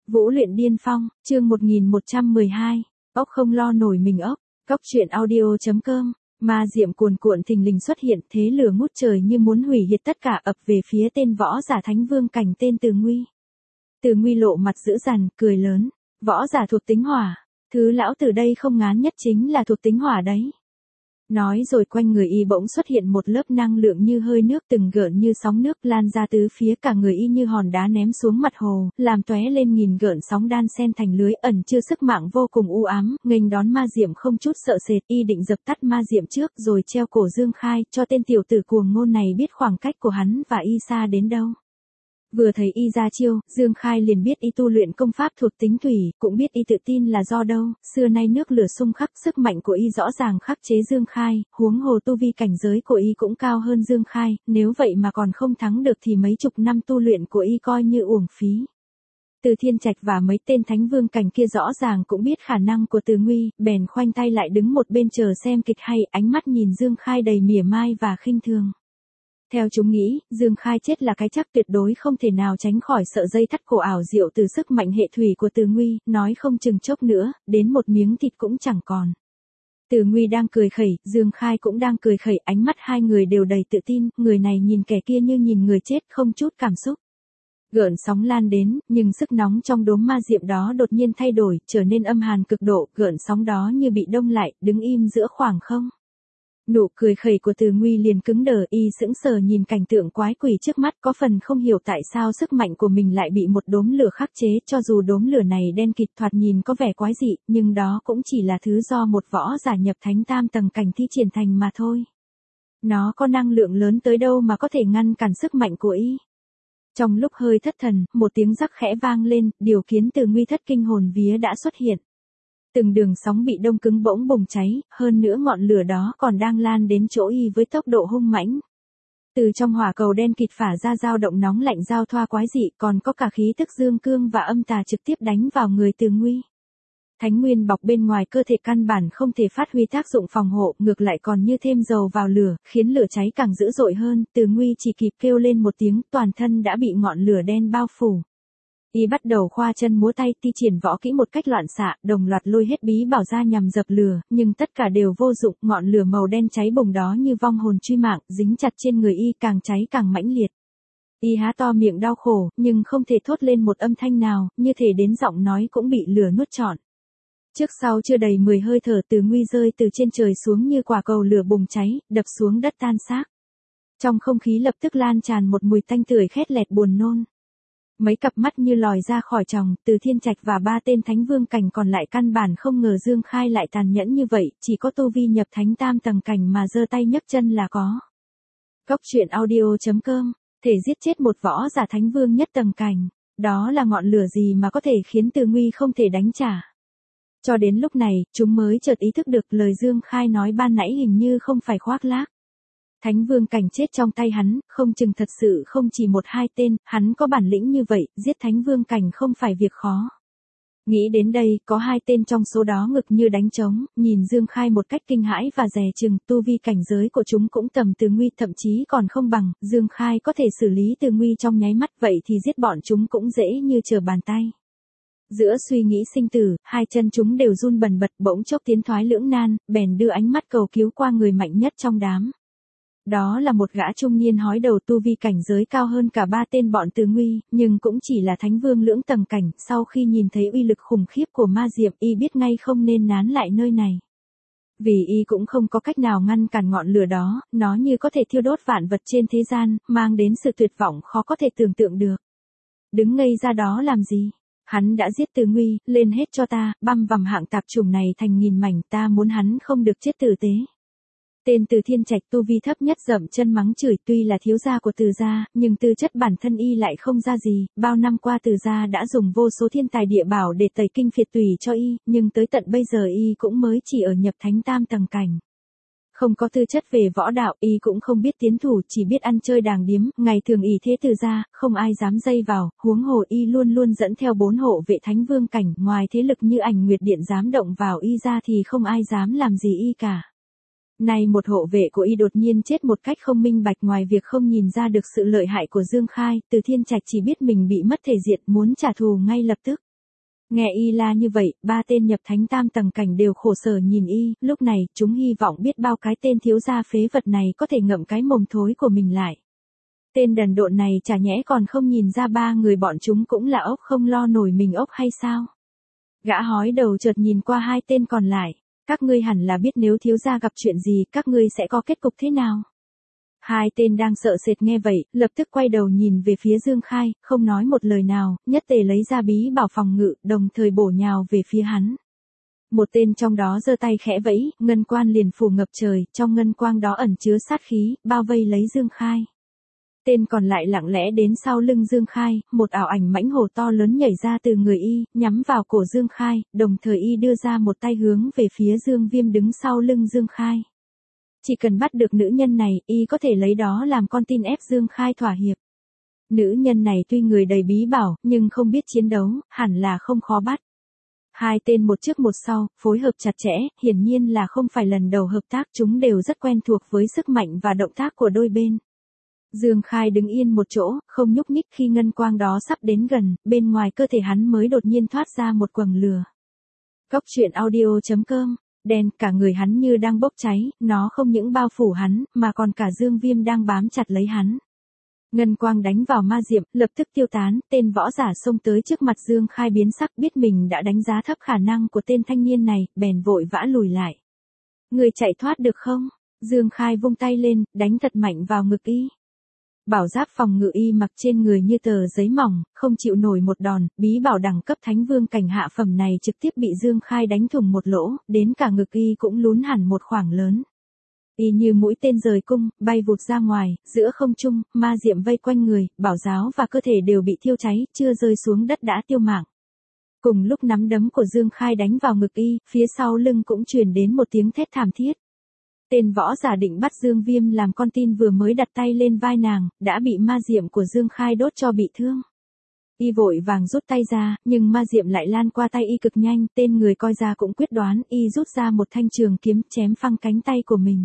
Vũ luyện điên phong, chương 1112. Ốc không lo nổi mình ốc. Cóc truyện audio.com. Ma diệm cuồn cuộn thình lình xuất hiện, thế lửa ngút trời như muốn hủy diệt tất cả ập về phía tên võ giả thánh vương cảnh tên Từ Nguy. Từ Nguy lộ mặt dữ dằn, cười lớn. Võ giả thuộc tính hỏa. Thứ lão từ đây không ngán nhất chính là thuộc tính hỏa đấy. Nói rồi quanh người y bỗng xuất hiện một lớp năng lượng như hơi nước từng gợn như sóng nước lan ra tứ phía, cả người y như hòn đá ném xuống mặt hồ, làm tóe lên nghìn gợn sóng đan xen thành lưới ẩn chứa sức mạnh vô cùng u ám, nghênh đón ma diệm không chút sợ sệt. Y định dập tắt ma diệm trước rồi treo cổ Dương Khai, cho tên tiểu tử cuồng ngôn này biết khoảng cách của hắn và y xa đến đâu. Vừa thấy y ra chiêu, Dương Khai liền biết y tu luyện công pháp thuộc tính thủy, cũng biết y tự tin là do đâu, xưa nay nước lửa xung khắc, sức mạnh của y rõ ràng khắc chế Dương Khai, huống hồ tu vi cảnh giới của y cũng cao hơn Dương Khai, nếu vậy mà còn không thắng được thì mấy chục năm tu luyện của y coi như uổng phí. Từ Thiên Trạch và mấy tên thánh vương cảnh kia rõ ràng cũng biết khả năng của Từ Nguy, bèn khoanh tay lại đứng một bên chờ xem kịch hay, ánh mắt nhìn Dương Khai đầy mỉa mai và khinh thường. Theo chúng nghĩ, Dương Khai chết là cái chắc tuyệt đối không thể nào tránh khỏi sợ dây thắt cổ ảo diệu từ sức mạnh hệ thủy của Từ Nguy, nói không chừng chốc nữa, đến một miếng thịt cũng chẳng còn. Từ Nguy đang cười khẩy, Dương Khai cũng đang cười khẩy, ánh mắt hai người đều đầy tự tin, người này nhìn kẻ kia như nhìn người chết, không chút cảm xúc. Gợn sóng lan đến, nhưng sức nóng trong đốm ma diệm đó đột nhiên thay đổi, trở nên âm hàn cực độ, gợn sóng đó như bị đông lại, đứng im giữa khoảng không. Nụ cười khẩy của Từ Nguy liền cứng đờ, y sững sờ nhìn cảnh tượng quái quỷ trước mắt, có phần không hiểu tại sao sức mạnh của mình lại bị một đốm lửa khắc chế, cho dù đốm lửa này đen kịt thoạt nhìn có vẻ quái dị, nhưng đó cũng chỉ là thứ do một võ giả nhập thánh tam tầng cảnh thi triển thành mà thôi. Nó có năng lượng lớn tới đâu mà có thể ngăn cản sức mạnh của y. Trong lúc hơi thất thần, một tiếng rắc khẽ vang lên, điều khiến Từ Nguy thất kinh hồn vía đã xuất hiện. Từng đường sóng bị đông cứng bỗng bùng cháy, hơn nữa ngọn lửa đó còn đang lan đến chỗ y với tốc độ hung mãnh. Từ trong hỏa cầu đen kịt phả ra dao động nóng lạnh giao thoa quái dị, còn có cả khí tức dương cương và âm tà trực tiếp đánh vào người Từ Nguy. Thánh nguyên bọc bên ngoài cơ thể căn bản không thể phát huy tác dụng phòng hộ, ngược lại còn như thêm dầu vào lửa, khiến lửa cháy càng dữ dội hơn. Từ Nguy chỉ kịp kêu lên một tiếng, toàn thân đã bị ngọn lửa đen bao phủ. Y bắt đầu khoa chân múa tay, thi triển võ kỹ một cách loạn xạ, đồng loạt lôi hết bí bảo ra nhằm dập lửa, nhưng tất cả đều vô dụng, ngọn lửa màu đen cháy bùng đó như vong hồn truy mạng, dính chặt trên người y, càng cháy càng mãnh liệt. Y há to miệng đau khổ, nhưng không thể thốt lên một âm thanh nào, như thể đến giọng nói cũng bị lửa nuốt trọn. Trước sau chưa đầy 10 hơi thở, Từ Nguy rơi từ trên trời xuống như quả cầu lửa bùng cháy, đập xuống đất tan xác. Trong không khí lập tức lan tràn một mùi tanh tưởi khét lẹt buồn nôn. Mấy cặp mắt như lòi ra khỏi tròng, Từ Thiên Trạch và ba tên thánh vương cảnh còn lại căn bản không ngờ Dương Khai lại tàn nhẫn như vậy, chỉ có tu vi nhập thánh tam tầng cảnh mà giơ tay nhấc chân là có. Cóc truyện audio.com, thể giết chết một võ giả thánh vương nhất tầng cảnh, đó là ngọn lửa gì mà có thể khiến Từ Nguy không thể đánh trả. Cho đến lúc này, chúng mới chợt ý thức được lời Dương Khai nói ban nãy hình như không phải khoác lác. Thánh vương cảnh chết trong tay hắn, không chừng thật sự không chỉ một hai tên, hắn có bản lĩnh như vậy, giết thánh vương cảnh không phải việc khó. Nghĩ đến đây, có hai tên trong số đó ngực như đánh trống, nhìn Dương Khai một cách kinh hãi và dè chừng, tu vi cảnh giới của chúng cũng tầm Từ Nguy, thậm chí còn không bằng, Dương Khai có thể xử lý Từ Nguy trong nháy mắt, vậy thì giết bọn chúng cũng dễ như trở bàn tay. Giữa suy nghĩ sinh tử, hai chân chúng đều run bần bật, bỗng chốc tiến thoái lưỡng nan, bèn đưa ánh mắt cầu cứu qua người mạnh nhất trong đám. Đó là một gã trung niên hói đầu, tu vi cảnh giới cao hơn cả ba tên bọn Từ Nguy, nhưng cũng chỉ là thánh vương lưỡng tầng cảnh. Sau khi nhìn thấy uy lực khủng khiếp của ma diệm, y biết ngay không nên nán lại nơi này. Vì y cũng không có cách nào ngăn cản ngọn lửa đó, nó như có thể thiêu đốt vạn vật trên thế gian, mang đến sự tuyệt vọng khó có thể tưởng tượng được. Đứng ngây ra đó làm gì? Hắn đã giết Từ Nguy, lên hết cho ta, băm vằm hạng tạp chủng này thành nghìn mảnh, ta muốn hắn không được chết tử tế. Tên Từ Thiên Trạch tu vi thấp nhất dậm chân mắng chửi, tuy là thiếu gia của Từ gia, nhưng tư chất bản thân y lại không ra gì, bao năm qua Từ gia đã dùng vô số thiên tài địa bảo để tẩy kinh phiệt tùy cho y, nhưng tới tận bây giờ y cũng mới chỉ ở nhập thánh tam tầng cảnh. Không có tư chất về võ đạo, y cũng không biết tiến thủ, chỉ biết ăn chơi đàng điếm, ngày thường ỷ thế Từ gia, không ai dám dây vào, huống hồ y luôn luôn dẫn theo 4 hộ vệ thánh vương cảnh, ngoài thế lực như Ảnh Nguyệt Điện dám động vào y ra thì không ai dám làm gì y cả. Nay một hộ vệ của y đột nhiên chết một cách không minh bạch, ngoài việc không nhìn ra được sự lợi hại của Dương Khai, Từ Thiên Trạch chỉ biết mình bị mất thể diện, muốn trả thù ngay lập tức. Nghe y la như vậy, ba tên nhập thánh tam tầng cảnh đều khổ sở nhìn y, lúc này, chúng hy vọng biết bao cái tên thiếu gia phế vật này có thể ngậm cái mồm thối của mình lại. Tên đần độn này chả nhẽ còn không nhìn ra ba người bọn chúng cũng là ốc không lo nổi mình ốc hay sao? Gã hói đầu chợt nhìn qua hai tên còn lại, các ngươi hẳn là biết nếu thiếu gia gặp chuyện gì, các ngươi sẽ có kết cục thế nào? Hai tên đang sợ sệt nghe vậy, lập tức quay đầu nhìn về phía Dương Khai, không nói một lời nào, nhất tề lấy ra bí bảo phòng ngự, đồng thời bổ nhào về phía hắn. Một tên trong đó giơ tay khẽ vẫy, ngân quan liền phủ ngập trời, trong ngân quang đó ẩn chứa sát khí, bao vây lấy Dương Khai. Tên còn lại lặng lẽ đến sau lưng Dương Khai, một ảo ảnh mãnh hổ to lớn nhảy ra từ người y, nhắm vào cổ Dương Khai, đồng thời y đưa ra một tay hướng về phía Dương Viêm đứng sau lưng Dương Khai. Chỉ cần bắt được nữ nhân này, y có thể lấy đó làm con tin ép Dương Khai thỏa hiệp. Nữ nhân này tuy người đầy bí bảo, nhưng không biết chiến đấu, hẳn là không khó bắt. Hai tên một trước một sau, phối hợp chặt chẽ, hiển nhiên là không phải lần đầu hợp tác, chúng đều rất quen thuộc với sức mạnh và động tác của đôi bên. Dương Khai đứng yên một chỗ, không nhúc nhích khi ngân quang đó sắp đến gần, bên ngoài cơ thể hắn mới đột nhiên thoát ra một quầng lửa. Cốc truyện audio.com, đen cả người hắn như đang bốc cháy, nó không những bao phủ hắn, mà còn cả Dương Viêm đang bám chặt lấy hắn. Ngân quang đánh vào ma diệm, lập tức tiêu tán, tên võ giả xông tới trước mặt Dương Khai biến sắc, biết mình đã đánh giá thấp khả năng của tên thanh niên này, bèn vội vã lùi lại. Người chạy thoát được không? Dương Khai vung tay lên, đánh thật mạnh vào ngực y. Bảo giáp phòng ngự y mặc trên người như tờ giấy mỏng, không chịu nổi một đòn, bí bảo đẳng cấp thánh vương cảnh hạ phẩm này trực tiếp bị Dương Khai đánh thủng một lỗ, đến cả ngực y cũng lún hẳn một khoảng lớn. Y như mũi tên rời cung, bay vụt ra ngoài, giữa không trung, ma diệm vây quanh người, bảo giáo và cơ thể đều bị thiêu cháy, chưa rơi xuống đất đã tiêu mạng. Cùng lúc nắm đấm của Dương Khai đánh vào ngực y, phía sau lưng cũng truyền đến một tiếng thét thảm thiết. Tên võ giả định bắt Dương Viêm làm con tin vừa mới đặt tay lên vai nàng, đã bị ma diệm của Dương Khai đốt cho bị thương. Y vội vàng rút tay ra, nhưng ma diệm lại lan qua tay y cực nhanh, tên người coi ra cũng quyết đoán, y rút ra một thanh trường kiếm chém phăng cánh tay của mình.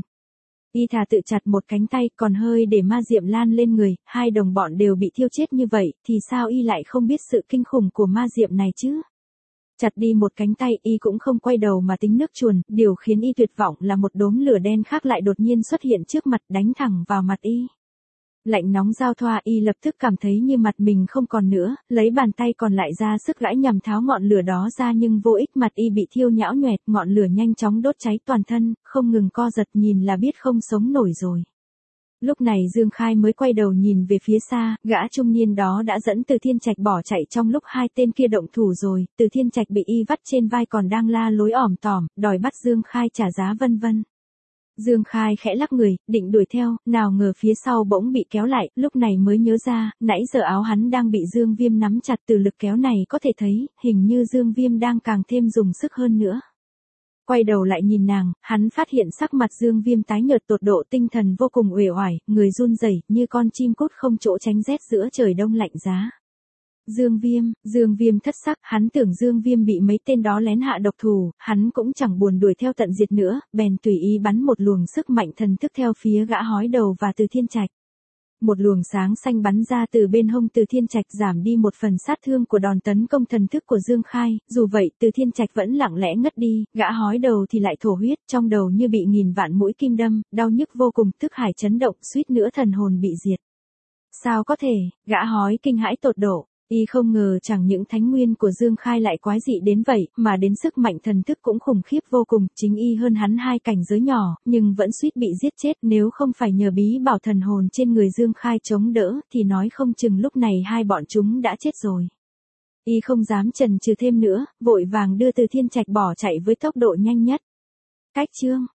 Y thà tự chặt một cánh tay, còn hơi để ma diệm lan lên người, hai đồng bọn đều bị thiêu chết như vậy, thì sao y lại không biết sự kinh khủng của ma diệm này chứ? Chặt đi một cánh tay, y cũng không quay đầu mà tính nước chuồn, điều khiến y tuyệt vọng là một đốm lửa đen khác lại đột nhiên xuất hiện trước mặt, đánh thẳng vào mặt y. Lạnh nóng giao thoa, y lập tức cảm thấy như mặt mình không còn nữa, lấy bàn tay còn lại ra sức gãi nhằm tháo ngọn lửa đó ra nhưng vô ích, mặt y bị thiêu nhão nhoẹt, ngọn lửa nhanh chóng đốt cháy toàn thân, không ngừng co giật, nhìn là biết không sống nổi rồi. Lúc này Dương Khai mới quay đầu nhìn về phía xa, gã trung niên đó đã dẫn Từ Thiên Trạch bỏ chạy trong lúc hai tên kia động thủ rồi, Từ Thiên Trạch bị y vắt trên vai còn đang la lối ỏm tỏm, đòi bắt Dương Khai trả giá vân vân. Dương Khai khẽ lắc người, định đuổi theo, nào ngờ phía sau bỗng bị kéo lại, lúc này mới nhớ ra, nãy giờ áo hắn đang bị Dương Viêm nắm chặt, từ lực kéo này có thể thấy, hình như Dương Viêm đang càng thêm dùng sức hơn nữa. Quay đầu lại nhìn nàng, hắn phát hiện sắc mặt Dương Viêm tái nhợt tột độ, tinh thần vô cùng uể oải, người run rẩy như con chim cút không chỗ tránh rét giữa trời đông lạnh giá. Dương Viêm thất sắc, hắn tưởng Dương Viêm bị mấy tên đó lén hạ độc thủ, hắn cũng chẳng buồn đuổi theo tận diệt nữa, bèn tùy ý bắn một luồng sức mạnh thần thức theo phía gã hói đầu và Từ Thiên Trạch. Một luồng sáng xanh bắn ra từ bên hông Từ Thiên Trạch, giảm đi một phần sát thương của đòn tấn công thần thức của Dương Khai, dù vậy Từ Thiên Trạch vẫn lặng lẽ ngất đi, gã hói đầu thì lại thổ huyết, trong đầu như bị nghìn vạn mũi kim đâm, đau nhức vô cùng, thức hải chấn động, suýt nữa thần hồn bị diệt. Sao có thể, gã hói kinh hãi tột độ. Y không ngờ chẳng những thánh nguyên của Dương Khai lại quái dị đến vậy, mà đến sức mạnh thần thức cũng khủng khiếp vô cùng, chính y hơn hắn hai cảnh giới nhỏ, nhưng vẫn suýt bị giết chết, nếu không phải nhờ bí bảo thần hồn trên người Dương Khai chống đỡ, thì nói không chừng lúc này hai bọn chúng đã chết rồi. Y không dám chần chừ thêm nữa, vội vàng đưa Từ Thiên Trạch bỏ chạy với tốc độ nhanh nhất. Cách chương